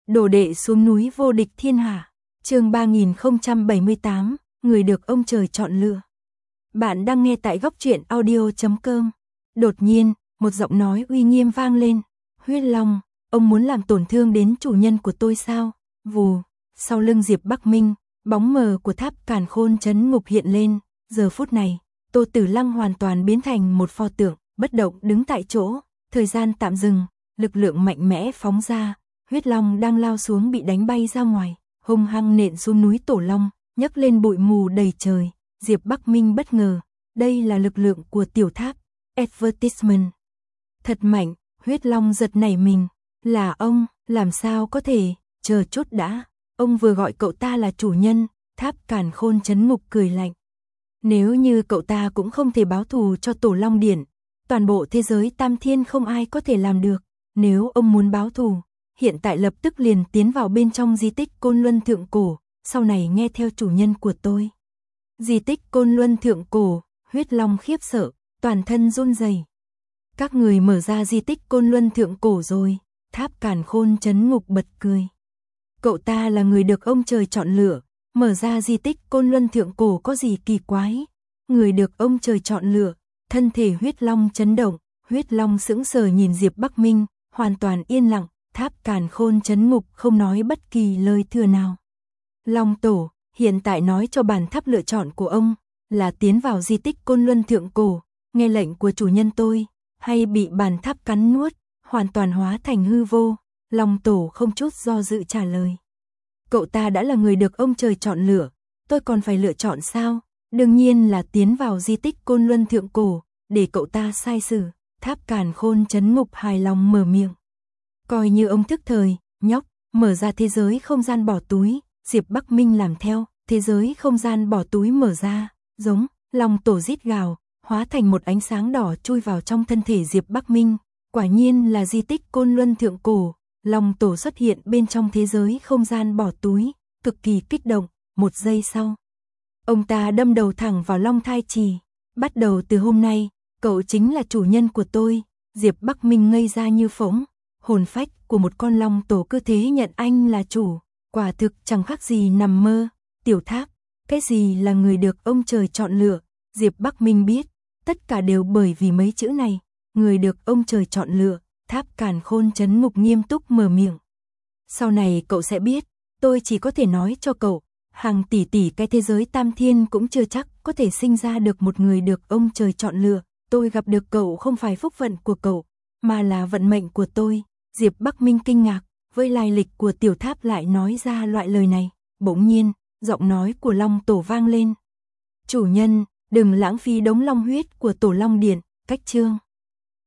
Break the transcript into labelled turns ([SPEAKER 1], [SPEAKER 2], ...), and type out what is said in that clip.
[SPEAKER 1] Đồ đệ xuống núi vô địch thiên hạ. Chương 3078, người được ông trời chọn lựa. Bạn đang nghe tại góc truyện audio.com. Đột nhiên, một giọng nói uy nghiêm vang lên. Huyết Long, ông muốn làm tổn thương đến chủ nhân của tôi sao? Vù, sau lưng Diệp Bắc Minh, bóng mờ của tháp Càn Khôn trấn ngục hiện lên. Giờ phút này, Tô Tử Lăng hoàn toàn biến thành một pho tượng, bất động đứng tại chỗ. Thời gian tạm dừng, lực lượng mạnh mẽ phóng ra. Huyết Long đang lao xuống bị đánh bay ra ngoài, hung hăng nện xuống núi Tổ Long, nhấc lên bụi mù đầy trời. Diệp Bắc Minh bất ngờ, đây là lực lượng của tiểu tháp. Advertisement. Thật mạnh, Huyết Long giật nảy mình. Là ông, làm sao có thể, chờ chút đã. Ông vừa gọi cậu ta là chủ nhân. Tháp Càn Khôn trấn ngục cười lạnh. Nếu như cậu ta cũng không thể báo thù cho Tổ Long Điện, toàn bộ thế giới Tam Thiên không ai có thể làm được. Nếu ông muốn báo thù, hiện tại lập tức liền tiến vào bên trong di tích Côn Luân Thượng Cổ, sau này nghe theo chủ nhân của tôi. Di tích Côn Luân Thượng Cổ, Huyết Long khiếp sợ, toàn thân run rẩy. Các người mở ra di tích Côn Luân Thượng Cổ rồi. Tháp Càn Khôn trấn ngục bật cười. Cậu ta là người được ông trời chọn lựa, mở ra di tích Côn Luân Thượng Cổ có gì kỳ quái. Người được ông trời chọn lựa, thân thể Huyết Long chấn động, Huyết Long sững sờ nhìn Diệp Bắc Minh, hoàn toàn yên lặng. Tháp Càn Khôn trấn ngục không nói bất kỳ lời thừa nào. Long Tổ, hiện tại nói cho bản tháp lựa chọn của ông là tiến vào di tích Côn Luân Thượng Cổ, nghe lệnh của chủ nhân tôi, hay bị bản tháp cắn nuốt, hoàn toàn hóa thành hư vô. Long Tổ không chút do dự trả lời. Cậu ta đã là người được ông trời chọn lựa, tôi còn phải lựa chọn sao? Đương nhiên là tiến vào di tích Côn Luân Thượng Cổ, để cậu ta sai xử. Tháp Càn Khôn trấn ngục hài lòng mở miệng. Coi như ông thức thời, nhóc, mở ra thế giới không gian bỏ túi. Diệp Bắc Minh làm theo, thế giới không gian bỏ túi mở ra, giống, Long Tổ rít gào, hóa thành một ánh sáng đỏ chui vào trong thân thể Diệp Bắc Minh. Quả nhiên là di tích Côn Luân Thượng Cổ. Long Tổ xuất hiện bên trong thế giới không gian bỏ túi, cực kỳ kích động. Một giây sau, ông ta đâm đầu thẳng vào Long Thai Trì. Bắt đầu từ hôm nay, cậu chính là chủ nhân của tôi. Diệp Bắc Minh ngây ra như phỗng. Hồn phách của một con Long Tổ cứ thế nhận anh là chủ, quả thực chẳng khác gì nằm mơ. Tiểu tháp, cái gì là người được ông trời chọn lựa? Diệp Bắc Minh biết, tất cả đều bởi vì mấy chữ này, người được ông trời chọn lựa. Tháp Càn Khôn trấn ngục nghiêm túc mở miệng. Sau này cậu sẽ biết, tôi chỉ có thể nói cho cậu, hàng tỷ tỷ cái thế giới Tam Thiên cũng chưa chắc có thể sinh ra được một người được ông trời chọn lựa. Tôi gặp được cậu không phải phúc vận của cậu, mà là vận mệnh của tôi. Diệp Bắc Minh kinh ngạc, với lai lịch của tiểu tháp lại nói ra loại lời này. Bỗng nhiên, giọng nói của Long Tổ vang lên. Chủ nhân, đừng lãng phí đống long huyết của Tổ Long Điện. Cách chương